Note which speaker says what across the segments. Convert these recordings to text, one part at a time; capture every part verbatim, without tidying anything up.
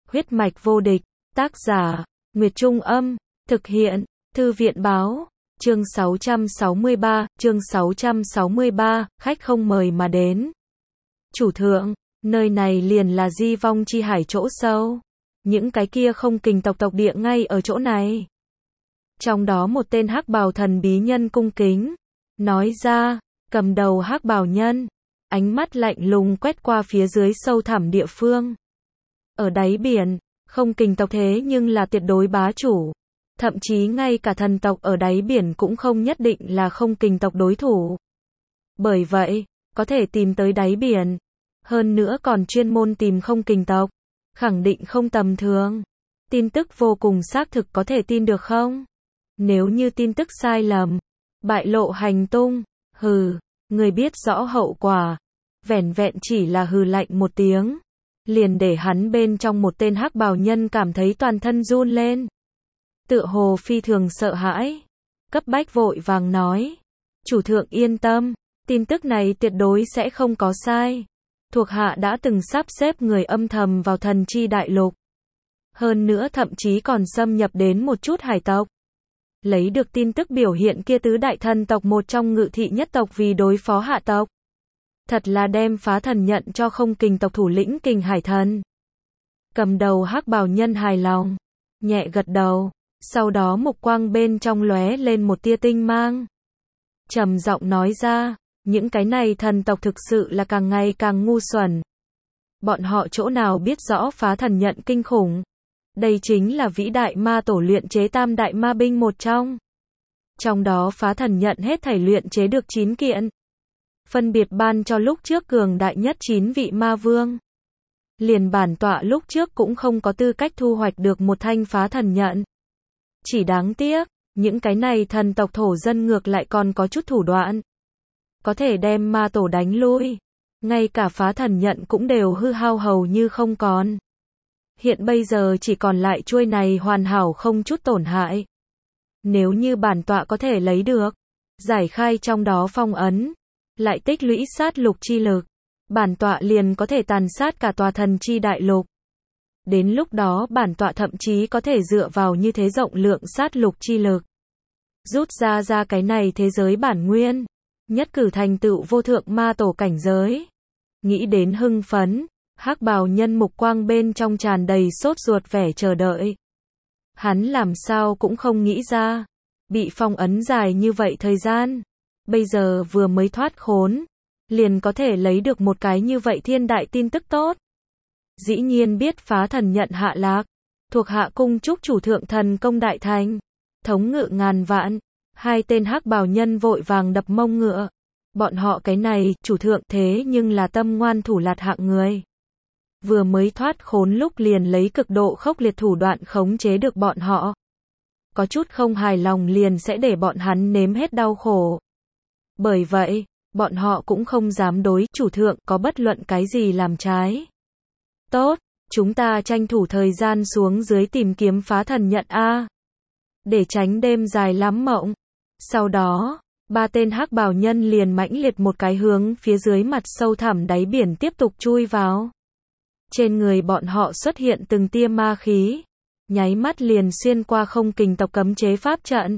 Speaker 1: Huyết mạch vô địch, tác giả, Nguyệt Trung Âm, thực hiện, Thư viện Báo, chương sáu trăm sáu mươi ba, chương sáu trăm sáu mươi ba, khách không mời mà đến. Chủ thượng, nơi này liền là Di Vong Chi Hải chỗ sâu. Những cái kia không kình tộc tộc địa ngay ở chỗ này. Trong đó một tên hắc bào thần bí nhân cung kính, nói ra, cầm đầu hắc bào nhân, ánh mắt lạnh lùng quét qua phía dưới sâu thẳm địa phương. Ở đáy biển, không kình tộc thế nhưng là tuyệt đối bá chủ. Thậm chí ngay cả thần tộc ở đáy biển cũng không nhất định là không kình tộc đối thủ. Bởi vậy, có thể tìm tới đáy biển. Hơn nữa còn chuyên môn tìm không kình tộc. Khẳng định không tầm thường. Tin tức vô cùng xác thực có thể tin được không? Nếu như tin tức sai lầm, bại lộ hành tung, hừ, người biết rõ hậu quả. Vẻn vẹn chỉ là hừ lạnh một tiếng. Liền để hắn bên trong một tên hắc bào nhân cảm thấy toàn thân run lên. Tựa hồ phi thường sợ hãi. Cấp bách vội vàng nói. Chủ thượng yên tâm, tin tức này tuyệt đối sẽ không có sai. Thuộc hạ đã từng sắp xếp người âm thầm vào thần chi đại lục. Hơn nữa thậm chí còn xâm nhập đến một chút hải tộc. Lấy được tin tức biểu hiện kia tứ đại thần tộc một trong ngự thị nhất tộc vì đối phó hạ tộc. Thật là đem phá thần nhận cho không kình tộc thủ lĩnh Kình Hải Thần. Cầm đầu hắc bào nhân hài lòng, nhẹ gật đầu, sau đó mục quang bên trong lóe lên một tia tinh mang. Trầm giọng nói ra, những cái này thần tộc thực sự là càng ngày càng ngu xuẩn. Bọn họ chỗ nào biết rõ phá thần nhận kinh khủng. Đây chính là vĩ đại ma tổ luyện chế tam đại ma binh một trong. Trong đó phá thần nhận hết thảy luyện chế được chín kiện. Phân biệt ban cho lúc trước cường đại nhất chín vị ma vương. Liền bản tọa lúc trước cũng không có tư cách thu hoạch được một thanh phá thần nhận. Chỉ đáng tiếc, những cái này thần tộc thổ dân ngược lại còn có chút thủ đoạn. Có thể đem ma tổ đánh lui. Ngay cả phá thần nhận cũng đều hư hao hầu như không còn. Hiện bây giờ chỉ còn lại chuôi này hoàn hảo không chút tổn hại. Nếu như bản tọa có thể lấy được, giải khai trong đó phong ấn, lại tích lũy sát lục chi lực, bản tọa liền có thể tàn sát cả tòa thần chi đại lục. Đến lúc đó bản tọa thậm chí có thể dựa vào như thế rộng lượng sát lục chi lực, rút ra ra cái này thế giới bản nguyên, nhất cử thành tựu vô thượng ma tổ cảnh giới. Nghĩ đến hưng phấn, hắc bào nhân mục quang bên trong tràn đầy sốt ruột vẻ chờ đợi. Hắn làm sao cũng không nghĩ ra, bị phong ấn dài như vậy thời gian. Bây giờ vừa mới thoát khốn, liền có thể lấy được một cái như vậy thiên đại tin tức tốt. Dĩ nhiên biết phá thần nhận hạ lạc, thuộc hạ cung chúc chủ thượng thần công đại thành, thống ngự ngàn vạn. Hai tên hắc bào nhân vội vàng đập mông ngựa. Bọn họ cái này, chủ thượng thế nhưng là tâm ngoan thủ lạt hạng người. Vừa mới thoát khốn lúc liền lấy cực độ khốc liệt thủ đoạn khống chế được bọn họ. Có chút không hài lòng liền sẽ để bọn hắn nếm hết đau khổ. Bởi vậy, bọn họ cũng không dám đối chủ thượng có bất luận cái gì làm trái. Tốt, chúng ta tranh thủ thời gian xuống dưới tìm kiếm phá thần nhận A. Để tránh đêm dài lắm mộng. Sau đó, ba tên hắc bào nhân liền mãnh liệt một cái hướng phía dưới mặt sâu thẳm đáy biển tiếp tục chui vào. Trên người bọn họ xuất hiện từng tia ma khí. Nháy mắt liền xuyên qua không kình tộc cấm chế pháp trận.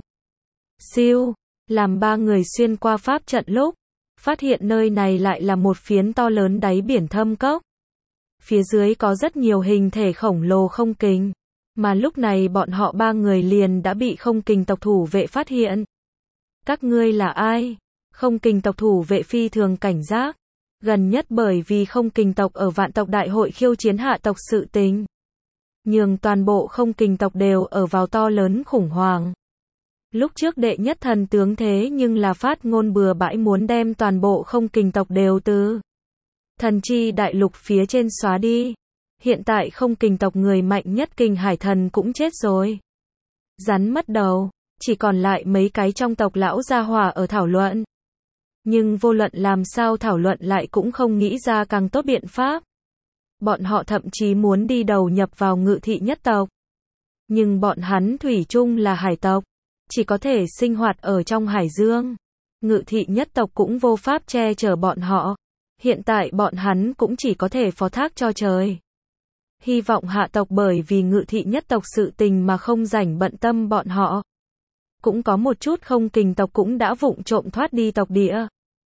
Speaker 1: Siêu, làm ba người xuyên qua pháp trận lúc, phát hiện nơi này lại là một phiến to lớn đáy biển thâm cốc. Phía dưới có rất nhiều hình thể khổng lồ không kình. Mà lúc này bọn họ ba người liền đã bị không kình tộc thủ vệ phát hiện. Các ngươi là ai? Không kình tộc thủ vệ phi thường cảnh giác. Gần nhất bởi vì không kình tộc ở vạn tộc đại hội khiêu chiến hạ tộc sự tình. Nhưng toàn bộ không kình tộc đều ở vào to lớn khủng hoảng. Lúc trước đệ nhất thần tướng thế nhưng là phát ngôn bừa bãi muốn đem toàn bộ không kình tộc đều từ thần chi đại lục phía trên xóa đi. Hiện tại không kình tộc người mạnh nhất Kình Hải Thần cũng chết rồi. Rắn mất đầu, chỉ còn lại mấy cái trong tộc lão gia hỏa ở thảo luận. Nhưng vô luận làm sao thảo luận lại cũng không nghĩ ra càng tốt biện pháp. Bọn họ thậm chí muốn đi đầu nhập vào ngự thị nhất tộc. Nhưng bọn hắn thủy chung là hải tộc, chỉ có thể sinh hoạt ở trong hải dương. Ngự thị nhất tộc cũng vô pháp che chở bọn họ. Hiện tại bọn hắn cũng chỉ có thể phó thác cho trời. hy vọng hạ tộc bởi vì Ngự thị nhất tộc sự tình mà không rảnh bận tâm bọn họ. Cũng có một chút Không Kình tộc cũng đã vụng trộm thoát đi tộc địa.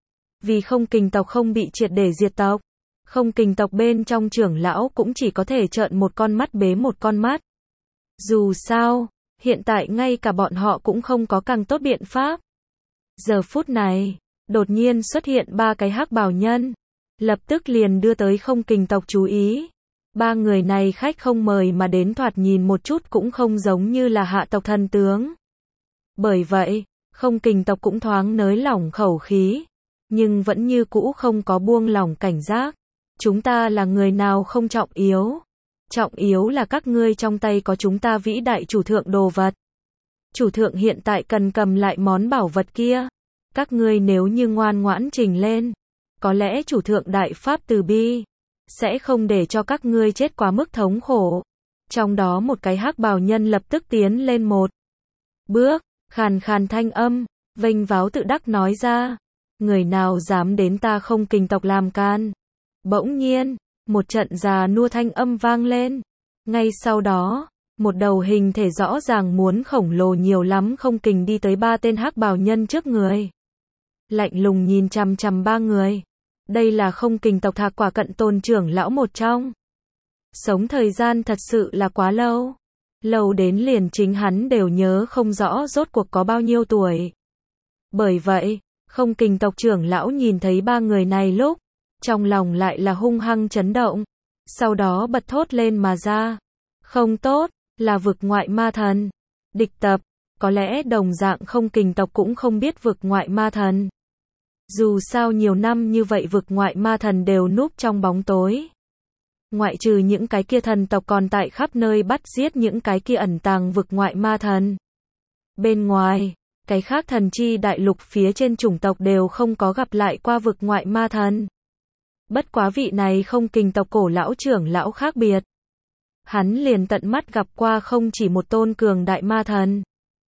Speaker 1: Vì Không Kình tộc không bị triệt để diệt tộc, Không Kình tộc bên trong trưởng lão cũng chỉ có thể trợn một con mắt bế một con mắt. Dù sao, hiện tại ngay cả bọn họ cũng không có càng tốt biện pháp. Giờ phút này, đột nhiên xuất hiện ba cái hắc bào nhân, lập tức liền đưa tới Không Kình tộc chú ý. Ba người này khách không mời mà đến thoạt nhìn một chút cũng không giống như là hạ tộc thần tướng. Bởi vậy, Không Kình tộc cũng thoáng nới lỏng khẩu khí, nhưng vẫn như cũ không có buông lỏng cảnh giác. Chúng ta là người nào không trọng yếu. Trọng yếu là các ngươi trong tay có chúng ta vĩ đại chủ thượng đồ vật. Chủ thượng hiện tại cần cầm lại món bảo vật kia. Các ngươi nếu như ngoan ngoãn trình lên, có lẽ chủ thượng đại pháp từ bi sẽ không để cho các ngươi chết quá mức thống khổ. Trong đó một cái hắc bào nhân lập tức tiến lên một bước, khàn khàn thanh âm, vênh váo tự đắc nói ra, người nào dám đến ta Không Kình tộc làm can. Bỗng nhiên, một trận già nua thanh âm vang lên. Ngay sau đó, một đầu hình thể rõ ràng muốn khổng lồ nhiều lắm Không Kình đi tới ba tên hắc bào nhân trước người. Lạnh lùng nhìn chằm chằm ba người. Đây là Không Kình tộc Thạc Quả cận tôn trưởng lão một trong. Sống thời gian thật sự là quá lâu. Lâu đến liền chính hắn đều nhớ không rõ rốt cuộc có bao nhiêu tuổi. Bởi vậy, Không Kình tộc trưởng lão nhìn thấy ba người này lúc, trong lòng lại là hung hăng chấn động. Sau đó bật thốt lên mà ra. Không tốt, là vực ngoại ma thần. Địch tập, có lẽ đồng dạng Không Kình tộc cũng không biết vực ngoại ma thần. Dù sao nhiều năm như vậy vực ngoại ma thần đều núp trong bóng tối. Ngoại trừ những cái kia thần tộc còn tại khắp nơi bắt giết những cái kia ẩn tàng vực ngoại ma thần. Bên ngoài, cái khác thần chi đại lục phía trên chủng tộc đều không có gặp lại qua vực ngoại ma thần. Bất quá vị này Không Kình tộc cổ lão trưởng lão khác biệt. Hắn liền tận mắt gặp qua không chỉ một tôn cường đại ma thần.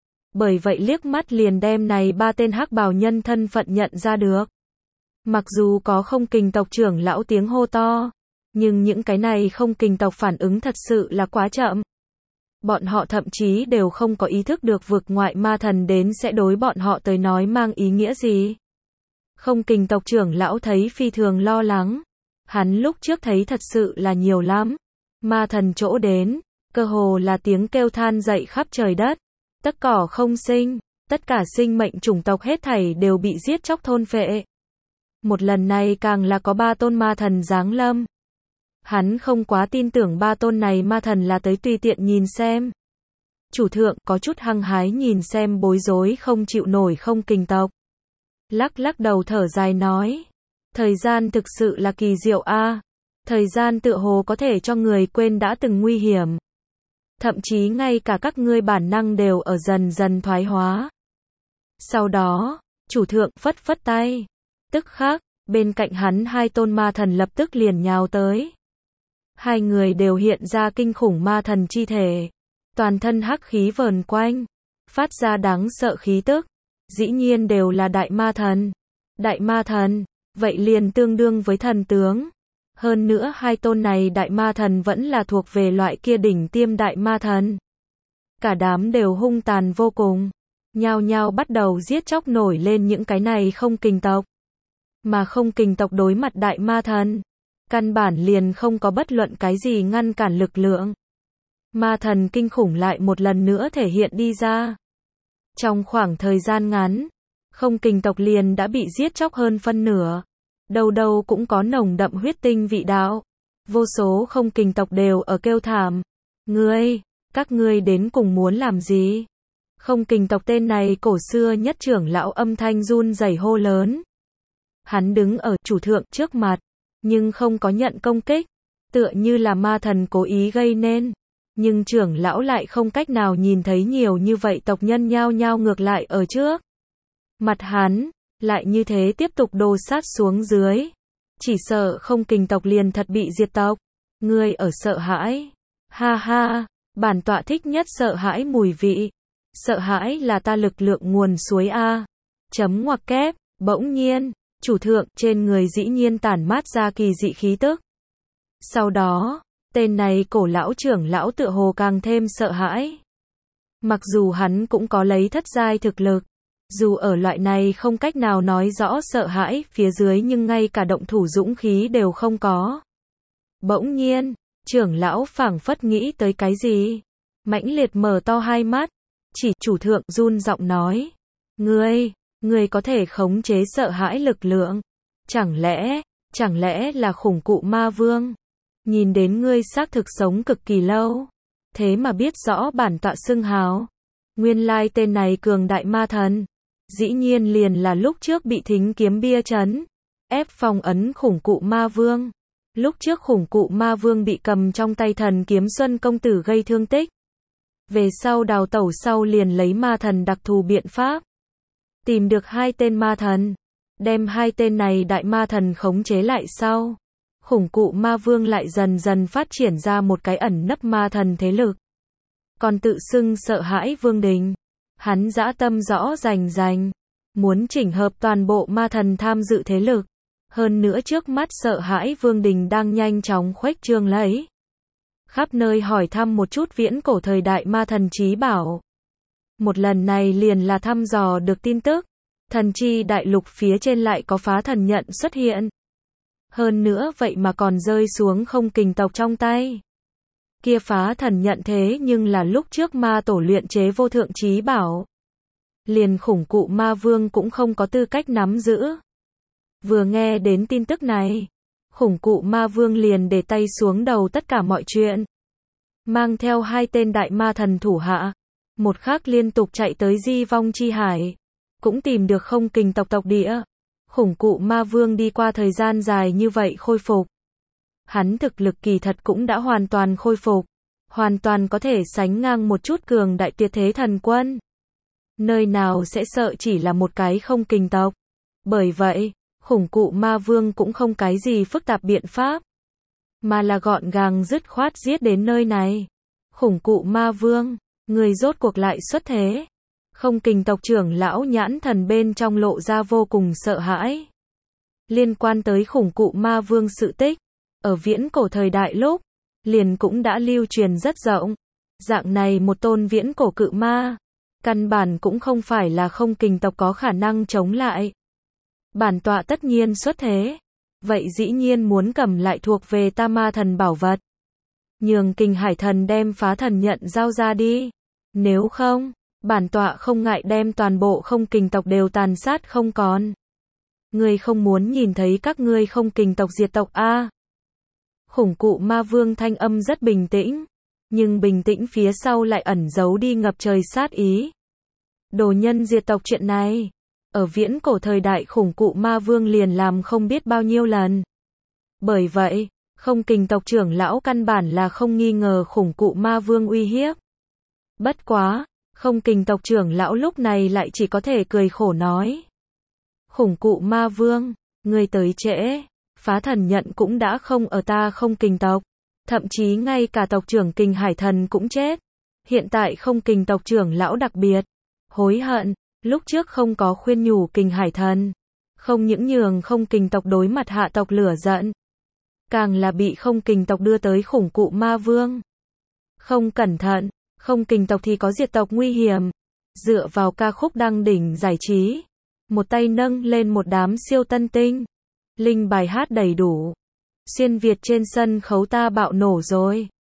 Speaker 1: Bởi vậy liếc mắt liền đem này ba tên hắc bào nhân thân phận nhận ra được. Mặc dù có Không Kình tộc trưởng lão tiếng hô to, nhưng những cái này Không Kình tộc phản ứng thật sự là quá chậm. Bọn họ thậm chí đều không có ý thức được vực ngoại ma thần đến sẽ đối bọn họ tới nói mang ý nghĩa gì. Không Kình tộc trưởng lão thấy phi thường lo lắng. Hắn lúc trước thấy thật sự là nhiều lắm. Ma thần chỗ đến, cơ hồ là tiếng kêu than dậy khắp trời đất. Tất cỏ không sinh, tất cả sinh mệnh chủng tộc hết thảy đều bị giết chóc thôn phệ. Một lần này càng là có ba tôn ma thần giáng lâm. Hắn không quá tin tưởng ba tôn này ma thần là tới tùy tiện nhìn xem. Chủ thượng có chút hăng hái nhìn xem bối rối không chịu nổi Không Kình tộc. Lắc lắc đầu thở dài nói. Thời gian thực sự là kỳ diệu a. Thời gian tựa hồ có thể cho người quên đã từng nguy hiểm. Thậm chí ngay cả các ngươi bản năng đều ở dần dần thoái hóa. Sau đó, chủ thượng phất phất tay. Tức khắc, bên cạnh hắn hai tôn ma thần lập tức liền nhào tới. Hai người đều hiện ra kinh khủng ma thần chi thể. Toàn thân hắc khí vờn quanh. Phát ra đáng sợ khí tức. Dĩ nhiên đều là đại ma thần. Đại ma thần, vậy liền tương đương với thần tướng. Hơn nữa hai tôn này đại ma thần vẫn là thuộc về loại kia đỉnh tiêm đại ma thần. Cả đám đều hung tàn vô cùng. Nhao nhao bắt đầu giết chóc nổi lên những cái này Không Kình tộc. Mà Không Kình tộc đối mặt đại ma thần. Căn bản liền không có bất luận cái gì ngăn cản lực lượng. Ma thần kinh khủng lại một lần nữa thể hiện đi ra. Trong khoảng thời gian ngắn, Không Kình tộc liền đã bị giết chóc hơn phân nửa. Đâu đâu cũng có nồng đậm huyết tinh vị đạo. Vô số Không Kình tộc đều ở kêu thảm. Ngươi, các ngươi đến cùng muốn làm gì? Không Kình tộc tên này cổ xưa nhất trưởng lão âm thanh run rẩy hô lớn. Hắn đứng ở chủ thượng trước mặt, nhưng không có nhận công kích. Tựa như là ma thần cố ý gây nên. Nhưng trưởng lão lại không cách nào nhìn thấy nhiều như vậy tộc nhân nhao nhao ngược lại ở trước. Mặt hắn lại như thế tiếp tục đồ sát xuống dưới. Chỉ sợ Không Kình tộc liền thật bị diệt tộc. Ngươi ở sợ hãi. Ha ha, bản tọa thích nhất sợ hãi mùi vị. Sợ hãi là ta lực lượng nguồn suối A. Chấm ngoặc kép, bỗng nhiên, chủ thượng trên người dĩ nhiên tản mát ra kỳ dị khí tức. Sau đó, Tên này cổ lão trưởng lão tựa hồ càng thêm sợ hãi. Mặc dù hắn cũng có lấy thất giai thực lực, dù ở loại này không cách nào nói rõ sợ hãi phía dưới nhưng ngay cả động thủ dũng khí đều không có. Bỗng nhiên, trưởng lão phảng phất nghĩ tới cái gì, mãnh liệt mở to hai mắt, chỉ chủ thượng run giọng nói, ngươi, ngươi có thể khống chế sợ hãi lực lượng, chẳng lẽ, chẳng lẽ là khủng cụ ma vương, nhìn đến ngươi xác thực sống cực kỳ lâu, thế mà biết rõ bản tọa xưng hào, nguyên lai tên này cường đại ma thần, dĩ nhiên liền là lúc trước bị thính kiếm bia trấn, ép phong ấn khủng cụ ma vương. Lúc trước khủng cụ ma vương bị cầm trong tay thần kiếm Xuân công tử gây thương tích. Về sau đào tẩu sau liền lấy ma thần đặc thù biện pháp. Tìm được hai tên ma thần. Đem hai tên này đại ma thần khống chế lại sau. Khủng cụ ma vương lại dần dần phát triển ra một cái ẩn nấp ma thần thế lực. Còn tự xưng sợ hãi vương đình. Hắn dã tâm rõ rành rành. Muốn chỉnh hợp toàn bộ ma thần tham dự thế lực. Hơn nữa trước mắt sợ hãi vương đình đang nhanh chóng khuếch trương lấy. Khắp nơi hỏi thăm một chút viễn cổ thời đại ma thần trí bảo. Một lần này liền là thăm dò được tin tức. Thần chi đại lục phía trên lại có phá thần nhận xuất hiện. Hơn nữa vậy mà còn rơi xuống không kình tộc trong tay. Kia phá thần nhận thế nhưng là lúc trước ma tổ luyện chế vô thượng trí bảo. Liền khủng cụ ma vương cũng không có tư cách nắm giữ. Vừa nghe đến tin tức này, khủng cụ ma vương liền để tay xuống đầu tất cả mọi chuyện. Mang theo hai tên đại ma thần thủ hạ, một khắc liên tục chạy tới Di Vong Chi Hải, cũng tìm được không kình tộc tộc địa. Khủng cụ ma vương đi qua thời gian dài như vậy khôi phục. Hắn thực lực kỳ thật cũng đã hoàn toàn khôi phục, hoàn toàn có thể sánh ngang một chút cường đại tuyệt thế thần quân. Nơi nào sẽ sợ chỉ là một cái không kình tộc. Bởi vậy, khủng cụ ma vương cũng không cái gì phức tạp biện pháp, mà là gọn gàng dứt khoát giết đến nơi này. Khủng cụ ma vương, người rốt cuộc lại xuất thế. Không kình tộc trưởng lão nhãn thần bên trong lộ ra vô cùng sợ hãi. Liên quan tới khủng cụ ma vương sự tích, ở viễn cổ thời đại lúc, liền cũng đã lưu truyền rất rộng. Dạng này một tôn viễn cổ cự ma, căn bản cũng không phải là không kình tộc có khả năng chống lại. Bản tọa tất nhiên xuất thế, vậy dĩ nhiên muốn cầm lại thuộc về ta ma thần bảo vật. Nhường Kình Hải thần đem phá thần nhận giao ra đi. Nếu không, bản tọa không ngại đem toàn bộ không kình tộc đều tàn sát không còn. Ngươi không muốn nhìn thấy các ngươi không kình tộc diệt tộc a? À? Khủng cụ ma vương thanh âm rất bình tĩnh, nhưng bình tĩnh phía sau lại ẩn giấu đi ngập trời sát ý. Đồ nhân diệt tộc chuyện này, ở viễn cổ thời đại khủng cụ ma vương liền làm không biết bao nhiêu lần. Bởi vậy, không kình tộc trưởng lão căn bản là không nghi ngờ khủng cụ ma vương uy hiếp. Bất quá, không kình tộc trưởng lão lúc này lại chỉ có thể cười khổ nói. Khủng cụ ma vương, ngươi tới trễ, phá thần nhận cũng đã không ở ta không kình tộc. Thậm chí ngay cả tộc trưởng Kình Hải thần cũng chết. Hiện tại không kình tộc trưởng lão đặc biệt hối hận, lúc trước không có khuyên nhủ Kình Hải thần. Không những nhường không kình tộc đối mặt hạ tộc lửa giận, càng là bị không kình tộc đưa tới khủng cụ ma vương. Không cẩn thận, không kình tộc thì có diệt tộc nguy hiểm. Dựa vào ca khúc đăng đỉnh giải trí, một tay nâng lên một đám siêu tân tinh, linh bài hát đầy đủ. Xuyên Việt trên sân khấu ta bạo nổ rồi.